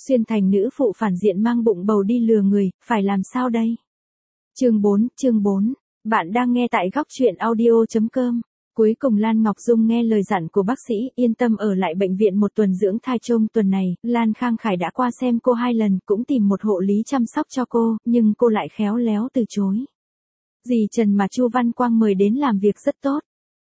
Xuyên thành nữ phụ phản diện mang bụng bầu đi lừa người, phải làm sao đây? Chương 4. Bạn đang nghe tại góc truyện audio.com. Cuối cùng Lan Ngọc Dung nghe lời dặn của bác sĩ, yên tâm ở lại bệnh viện một tuần dưỡng thai. Trong tuần này, Lan Khang Khải đã qua xem cô 2 lần, cũng tìm một hộ lý chăm sóc cho cô, nhưng cô lại khéo léo từ chối. Dì Trần mà Chu Văn Quang mời đến làm việc rất tốt.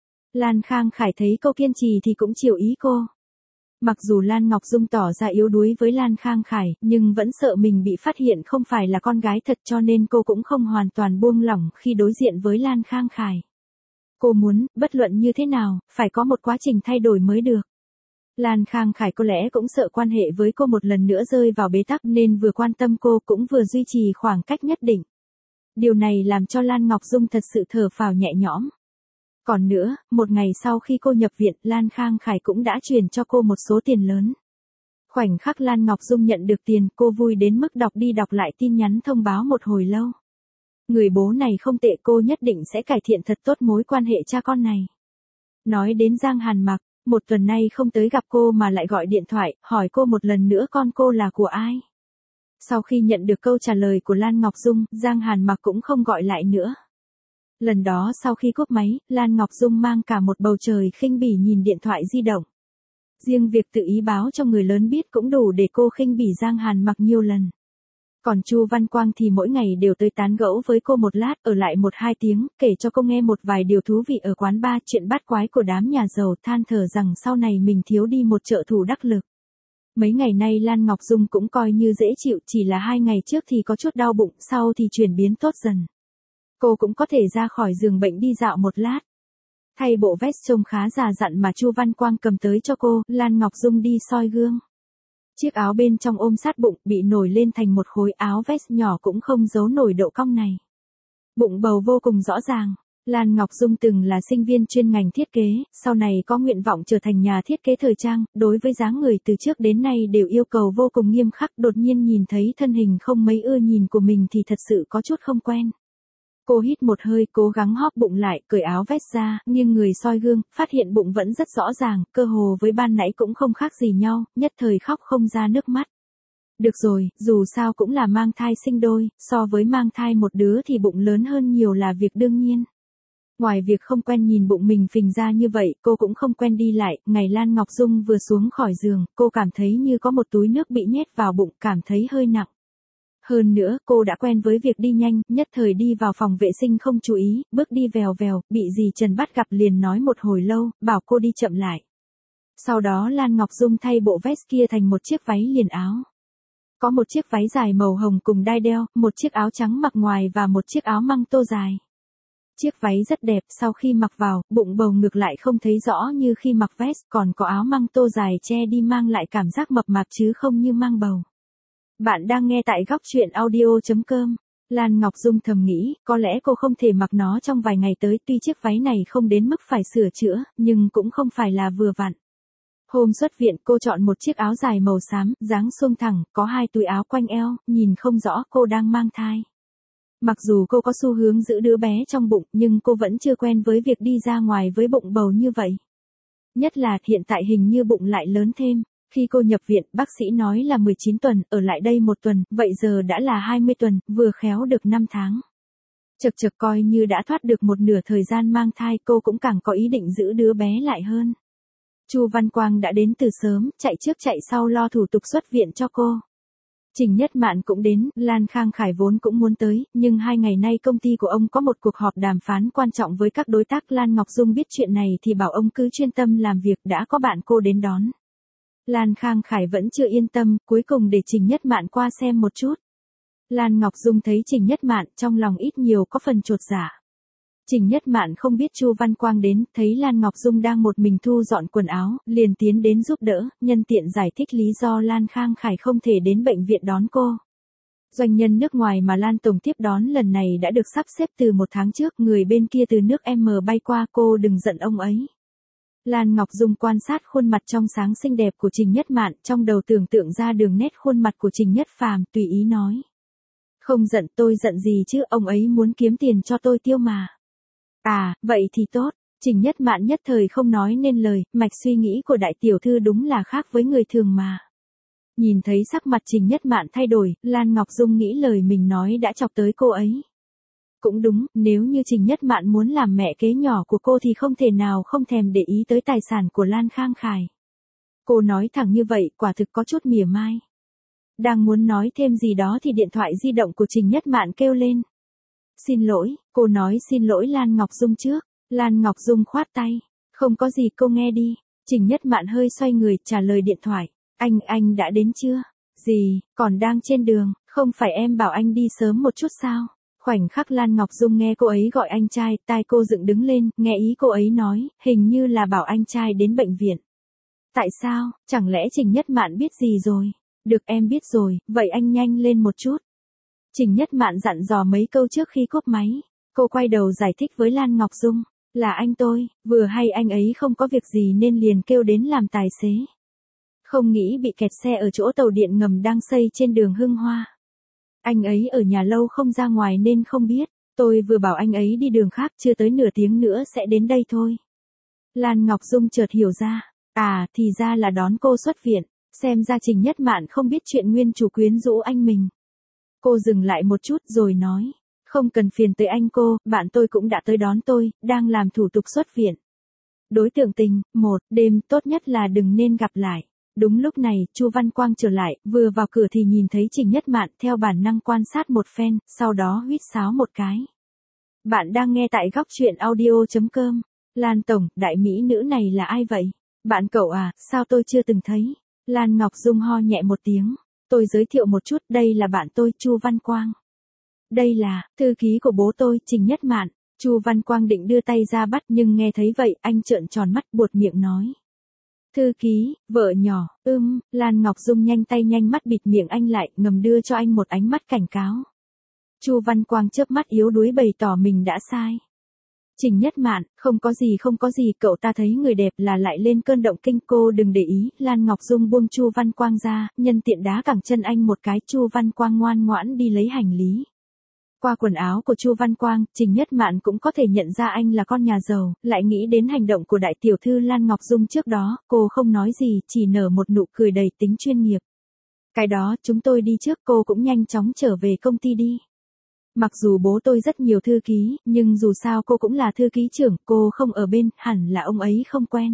Lan Khang Khải thấy cô kiên trì thì cũng chiều ý cô. Mặc dù Lan Ngọc Dung tỏ ra yếu đuối với Lan Khang Khải, nhưng vẫn sợ mình bị phát hiện không phải là con gái thật, cho nên cô cũng không hoàn toàn buông lỏng khi đối diện với Lan Khang Khải. Cô muốn, bất luận như thế nào, phải có một quá trình thay đổi mới được. Lan Khang Khải có lẽ cũng sợ quan hệ với cô một lần nữa rơi vào bế tắc nên vừa quan tâm cô cũng vừa duy trì khoảng cách nhất định. Điều này làm cho Lan Ngọc Dung thật sự thở phào nhẹ nhõm. Còn nữa, một ngày sau khi cô nhập viện, Lan Khang Khải cũng đã chuyển cho cô một số tiền lớn. Khoảnh khắc Lan Ngọc Dung nhận được tiền, cô vui đến mức đọc đi đọc lại tin nhắn thông báo một hồi lâu. Người bố này không tệ, cô nhất định sẽ cải thiện thật tốt mối quan hệ cha con này. Nói đến Giang Hàn Mặc, một tuần nay không tới gặp cô mà lại gọi điện thoại, hỏi cô một lần nữa con cô là của ai. Sau khi nhận được câu trả lời của Lan Ngọc Dung, Giang Hàn Mặc cũng không gọi lại nữa. Lần đó sau khi cúp máy, Lan Ngọc Dung mang cả một bầu trời khinh bỉ nhìn điện thoại di động. Riêng việc tự ý báo cho người lớn biết cũng đủ để cô khinh bỉ Giang Hàn Mặc nhiều lần. Còn Chu Văn Quang thì mỗi ngày đều tới tán gẫu với cô một lát, ở lại 1-2 tiếng, kể cho cô nghe một vài điều thú vị ở quán bar, chuyện bát quái của đám nhà giàu, than thở rằng sau này mình thiếu đi một trợ thủ đắc lực. Mấy ngày nay Lan Ngọc Dung cũng coi như dễ chịu, chỉ là 2 ngày trước thì có chút đau bụng, sau thì chuyển biến tốt dần. Cô cũng có thể ra khỏi giường bệnh đi dạo một lát. Thay bộ vest trông khá già dặn mà Chu Văn Quang cầm tới cho cô, Lan Ngọc Dung đi soi gương. Chiếc áo bên trong ôm sát bụng, bị nổi lên thành một khối, áo vest nhỏ cũng không giấu nổi độ cong này. Bụng bầu vô cùng rõ ràng. Lan Ngọc Dung từng là sinh viên chuyên ngành thiết kế, sau này có nguyện vọng trở thành nhà thiết kế thời trang, đối với dáng người từ trước đến nay đều yêu cầu vô cùng nghiêm khắc, đột nhiên nhìn thấy thân hình không mấy ưa nhìn của mình thì thật sự có chút không quen. Cô hít một hơi, cố gắng hóp bụng lại, cởi áo vest ra, nghiêng người soi gương, phát hiện bụng vẫn rất rõ ràng, cơ hồ với ban nãy cũng không khác gì nhau, nhất thời khóc không ra nước mắt. Được rồi, dù sao cũng là mang thai sinh đôi, so với mang thai một đứa thì bụng lớn hơn nhiều là việc đương nhiên. Ngoài việc không quen nhìn bụng mình phình ra như vậy, cô cũng không quen đi lại, ngày Lan Ngọc Dung vừa xuống khỏi giường, cô cảm thấy như có một túi nước bị nhét vào bụng, cảm thấy hơi nặng. Hơn nữa, cô đã quen với việc đi nhanh, nhất thời đi vào phòng vệ sinh không chú ý, bước đi vèo vèo, bị dì Trần bắt gặp liền nói một hồi lâu, bảo cô đi chậm lại. Sau đó Lan Ngọc Dung thay bộ vest kia thành một chiếc váy liền áo. Có một chiếc váy dài màu hồng cùng đai đeo, một chiếc áo trắng mặc ngoài và một chiếc áo măng tô dài. Chiếc váy rất đẹp, sau khi mặc vào, bụng bầu ngược lại không thấy rõ như khi mặc vest, còn có áo măng tô dài che đi mang lại cảm giác mập mạp chứ không như mang bầu. Bạn đang nghe tại góc truyện audio.com. Lan Ngọc Dung thầm nghĩ, có lẽ cô không thể mặc nó trong vài ngày tới, tuy chiếc váy này không đến mức phải sửa chữa, nhưng cũng không phải là vừa vặn. Hôm xuất viện cô chọn một chiếc áo dài màu xám, dáng xuông thẳng, có 2 túi áo quanh eo, nhìn không rõ cô đang mang thai. Mặc dù cô có xu hướng giữ đứa bé trong bụng, nhưng cô vẫn chưa quen với việc đi ra ngoài với bụng bầu như vậy. Nhất là hiện tại hình như bụng lại lớn thêm. Khi cô nhập viện, bác sĩ nói là 19 tuần, ở lại đây 1 tuần, vậy giờ đã là 20 tuần, vừa khéo được 5 tháng. Chật chật coi như đã thoát được một nửa thời gian mang thai, cô cũng càng có ý định giữ đứa bé lại hơn. Chu Văn Quang đã đến từ sớm, chạy trước chạy sau lo thủ tục xuất viện cho cô. Trình Nhất Mạn cũng đến, Lan Khang Khải vốn cũng muốn tới, nhưng 2 ngày nay công ty của ông có một cuộc họp đàm phán quan trọng với các đối tác. Lan Ngọc Dung biết chuyện này thì bảo ông cứ chuyên tâm làm việc, đã có bạn cô đến đón. Lan Khang Khải vẫn chưa yên tâm, cuối cùng để Trình Nhất Mạn qua xem một chút. Lan Ngọc Dung thấy Trình Nhất Mạn, trong lòng ít nhiều có phần chột dạ. Trình Nhất Mạn không biết Chu Văn Quang đến, thấy Lan Ngọc Dung đang một mình thu dọn quần áo, liền tiến đến giúp đỡ, nhân tiện giải thích lý do Lan Khang Khải không thể đến bệnh viện đón cô. Doanh nhân nước ngoài mà Lan Tổng tiếp đón lần này đã được sắp xếp từ 1 tháng trước, người bên kia từ nước M bay qua, cô đừng giận ông ấy. Lan Ngọc Dung quan sát khuôn mặt trong sáng xinh đẹp của Trình Nhất Mạn, trong đầu tưởng tượng ra đường nét khuôn mặt của Trình Nhất Phàm, tùy ý nói. Không giận, tôi giận gì chứ, ông ấy muốn kiếm tiền cho tôi tiêu mà. À, vậy thì tốt. Trình Nhất Mạn nhất thời không nói nên lời, mạch suy nghĩ của đại tiểu thư đúng là khác với người thường mà. Nhìn thấy sắc mặt Trình Nhất Mạn thay đổi, Lan Ngọc Dung nghĩ lời mình nói đã chọc tới cô ấy. Cũng đúng, nếu như Trình Nhất Mạn muốn làm mẹ kế nhỏ của cô thì không thể nào không thèm để ý tới tài sản của Lan Khang Khải. Cô nói thẳng như vậy, quả thực có chút mỉa mai. Đang muốn nói thêm gì đó thì điện thoại di động của Trình Nhất Mạn kêu lên. Xin lỗi, cô nói xin lỗi Lan Ngọc Dung trước. Lan Ngọc Dung khoát tay. Không có gì, cô nghe đi. Trình Nhất Mạn hơi xoay người trả lời điện thoại. Anh đã đến chưa? Gì, còn đang trên đường, không phải em bảo anh đi sớm một chút sao? Khoảnh khắc Lan Ngọc Dung nghe cô ấy gọi anh trai, tai cô dựng đứng lên, nghe ý cô ấy nói, hình như là bảo anh trai đến bệnh viện. Tại sao, chẳng lẽ Trình Nhất Mạn biết gì rồi? Được, em biết rồi, vậy anh nhanh lên một chút. Trình Nhất Mạn dặn dò mấy câu trước khi cúp máy. Cô quay đầu giải thích với Lan Ngọc Dung. Là anh tôi, vừa hay anh ấy không có việc gì nên liền kêu đến làm tài xế. Không nghĩ bị kẹt xe ở chỗ tàu điện ngầm đang xây trên đường Hưng Hoa. Anh ấy ở nhà lâu không ra ngoài nên không biết. Tôi vừa bảo anh ấy đi đường khác, chưa tới nửa tiếng nữa sẽ đến đây thôi. Lan Ngọc Dung chợt hiểu ra. À, thì ra là đón cô xuất viện. Xem ra Trình Nhất Mạn không biết chuyện nguyên chủ quyến rũ anh mình. Cô dừng lại một chút rồi nói. Không cần phiền tới anh cô, bạn tôi cũng đã tới đón tôi, đang làm thủ tục xuất viện. Đối tượng tình, đêm tốt nhất là đừng nên gặp lại. Đúng lúc này, Chu Văn Quang trở lại, vừa vào cửa thì nhìn thấy Trình Nhất Mạn, theo bản năng quan sát một phen, sau đó huýt sáo một cái. Bạn đang nghe tại góc truyện audio.com. Lan Tổng, đại mỹ nữ này là ai vậy? Bạn cậu à, sao tôi chưa từng thấy? Lan Ngọc Dung ho nhẹ một tiếng. Tôi giới thiệu một chút, đây là bạn tôi, Chu Văn Quang. Đây là thư ký của bố tôi, Trình Nhất Mạn. Chu Văn Quang định đưa tay ra bắt nhưng nghe thấy vậy, anh trợn tròn mắt buột miệng nói. Thư ký, vợ nhỏ, Lan Ngọc Dung nhanh tay nhanh mắt bịt miệng anh lại, ngầm đưa cho anh một ánh mắt cảnh cáo. Chu Văn Quang chớp mắt yếu đuối bày tỏ mình đã sai. Trình Nhất Mạn, không có gì, cậu ta thấy người đẹp là lại lên cơn động kinh, cô đừng để ý. Lan Ngọc Dung buông Chu Văn Quang ra, nhân tiện đá cẳng chân anh một cái. Chu Văn Quang ngoan ngoãn đi lấy hành lý. Qua quần áo của Chu Văn Quang, Trình Nhất Mạn cũng có thể nhận ra anh là con nhà giàu, lại nghĩ đến hành động của đại tiểu thư Lan Ngọc Dung trước đó, cô không nói gì, chỉ nở một nụ cười đầy tính chuyên nghiệp. Cái đó, chúng tôi đi trước, cô cũng nhanh chóng trở về công ty đi. Mặc dù bố tôi rất nhiều thư ký, nhưng dù sao cô cũng là thư ký trưởng, cô không ở bên, hẳn là ông ấy không quen.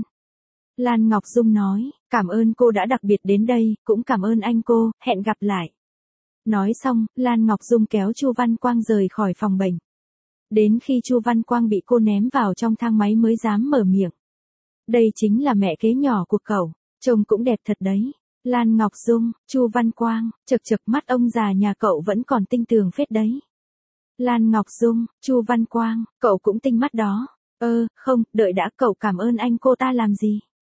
Lan Ngọc Dung nói, cảm ơn cô đã đặc biệt đến đây, cũng cảm ơn anh cô, hẹn gặp lại. Nói xong, Lan Ngọc Dung kéo Chu Văn Quang rời khỏi phòng bệnh. Đến khi Chu Văn Quang bị cô ném vào trong thang máy mới dám mở miệng. Đây chính là mẹ kế nhỏ của cậu, trông cũng đẹp thật đấy. Lan Ngọc Dung, Chu Văn Quang, chực mắt ông già nhà cậu vẫn còn tinh tường phết đấy. Lan Ngọc Dung, Chu Văn Quang, cậu cũng tinh mắt đó. Không, đợi đã, cậu cảm ơn anh cô ta làm gì?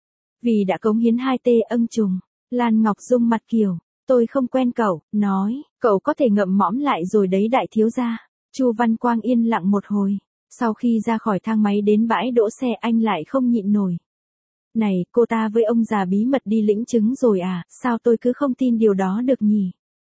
Vì đã cống hiến 2T ân trùng. Lan Ngọc Dung mặt kiều. Tôi không quen cậu, nói, cậu có thể ngậm mõm lại rồi đấy đại thiếu gia. Chu Văn Quang yên lặng một hồi. Sau khi ra khỏi thang máy đến bãi đỗ xe anh lại không nhịn nổi. Này, cô ta với ông già bí mật đi lĩnh chứng rồi à, sao tôi cứ không tin điều đó được nhỉ?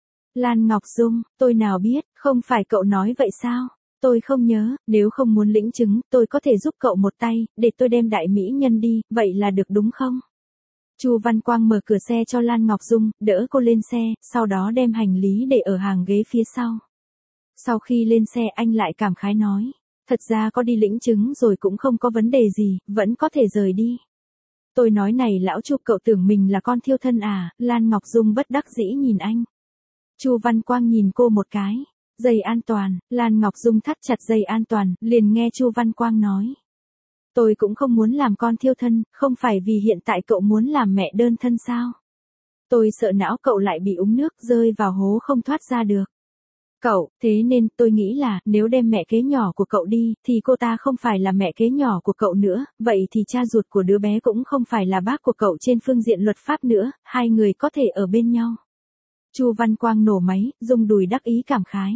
Lan Ngọc Dung, tôi nào biết, không phải cậu nói vậy sao? Tôi không nhớ, nếu không muốn lĩnh chứng, tôi có thể giúp cậu một tay, để tôi đem đại mỹ nhân đi, vậy là được đúng không? Chu Văn Quang mở cửa xe cho Lan Ngọc Dung, đỡ cô lên xe, sau đó đem hành lý để ở hàng ghế phía sau. Sau khi lên xe anh lại cảm khái nói, thật ra có đi lĩnh chứng rồi cũng không có vấn đề gì, vẫn có thể rời đi. Tôi nói này lão Chu, cậu tưởng mình là con thiêu thân à? Lan Ngọc Dung bất đắc dĩ nhìn anh. Chu Văn Quang nhìn cô một cái. Dây an toàn. Lan Ngọc Dung thắt chặt dây an toàn, liền nghe Chu Văn Quang nói. Tôi cũng không muốn làm con thiêu thân, không phải vì hiện tại cậu muốn làm mẹ đơn thân sao? Tôi sợ não cậu lại bị úng nước, rơi vào hố không thoát ra được. Cậu, thế nên tôi nghĩ là nếu đem mẹ kế nhỏ của cậu đi, thì cô ta không phải là mẹ kế nhỏ của cậu nữa, vậy thì cha ruột của đứa bé cũng không phải là bác của cậu trên phương diện luật pháp nữa, hai người có thể ở bên nhau. Chu Văn Quang nổ máy, rung đùi đắc ý cảm khái.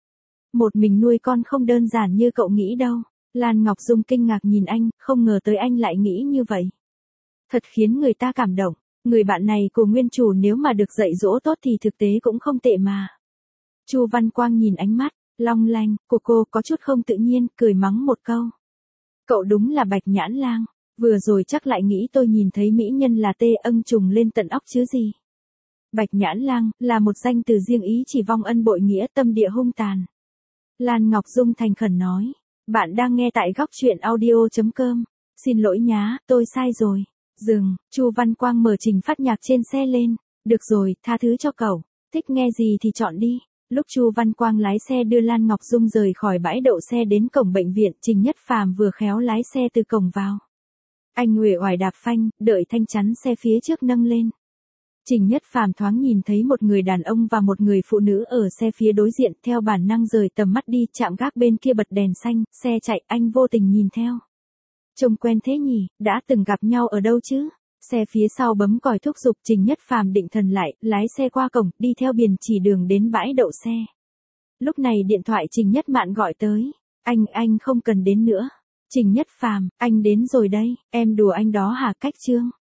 Một mình nuôi con không đơn giản như cậu nghĩ đâu. Lan Ngọc Dung kinh ngạc nhìn anh, không ngờ tới anh lại nghĩ như vậy. Thật khiến người ta cảm động, người bạn này của nguyên chủ nếu mà được dạy dỗ tốt thì thực tế cũng không tệ mà. Chu Văn Quang nhìn ánh mắt long lanh của cô có chút không tự nhiên, cười mắng một câu. Cậu đúng là bạch nhãn lang, vừa rồi chắc lại nghĩ tôi nhìn thấy mỹ nhân là tê ân trùng lên tận óc chứ gì. Bạch Nhãn Lang, là một danh từ riêng ý chỉ vong ân bội nghĩa, tâm địa hung tàn. Lan Ngọc Dung thành khẩn nói. Bạn đang nghe tại góc truyện audio.com. Xin lỗi nhá, tôi sai rồi. Dừng, Chu Văn Quang mở trình phát nhạc trên xe lên. Được rồi, tha thứ cho cậu. Thích nghe gì thì chọn đi. Lúc Chu Văn Quang lái xe đưa Lan Ngọc Dung rời khỏi bãi đậu xe đến cổng bệnh viện, Trình Nhất Phàm vừa khéo lái xe từ cổng vào. Anh uể oải đạp phanh, đợi thanh chắn xe phía trước nâng lên. Trình Nhất Phàm thoáng nhìn thấy một người đàn ông và một người phụ nữ ở xe phía đối diện, theo bản năng rời tầm mắt đi, chạm gác bên kia bật đèn xanh, xe chạy, anh vô tình nhìn theo. Trông quen thế nhỉ, đã từng gặp nhau ở đâu chứ? Xe phía sau bấm còi thúc giục, Trình Nhất Phàm định thần lại, lái xe qua cổng, đi theo biển chỉ đường đến bãi đậu xe. Lúc này điện thoại Trình Nhất Mạn gọi tới. Anh không cần đến nữa. Trình Nhất Phàm, anh đến rồi đây, em đùa anh đó hả? Cách Trương.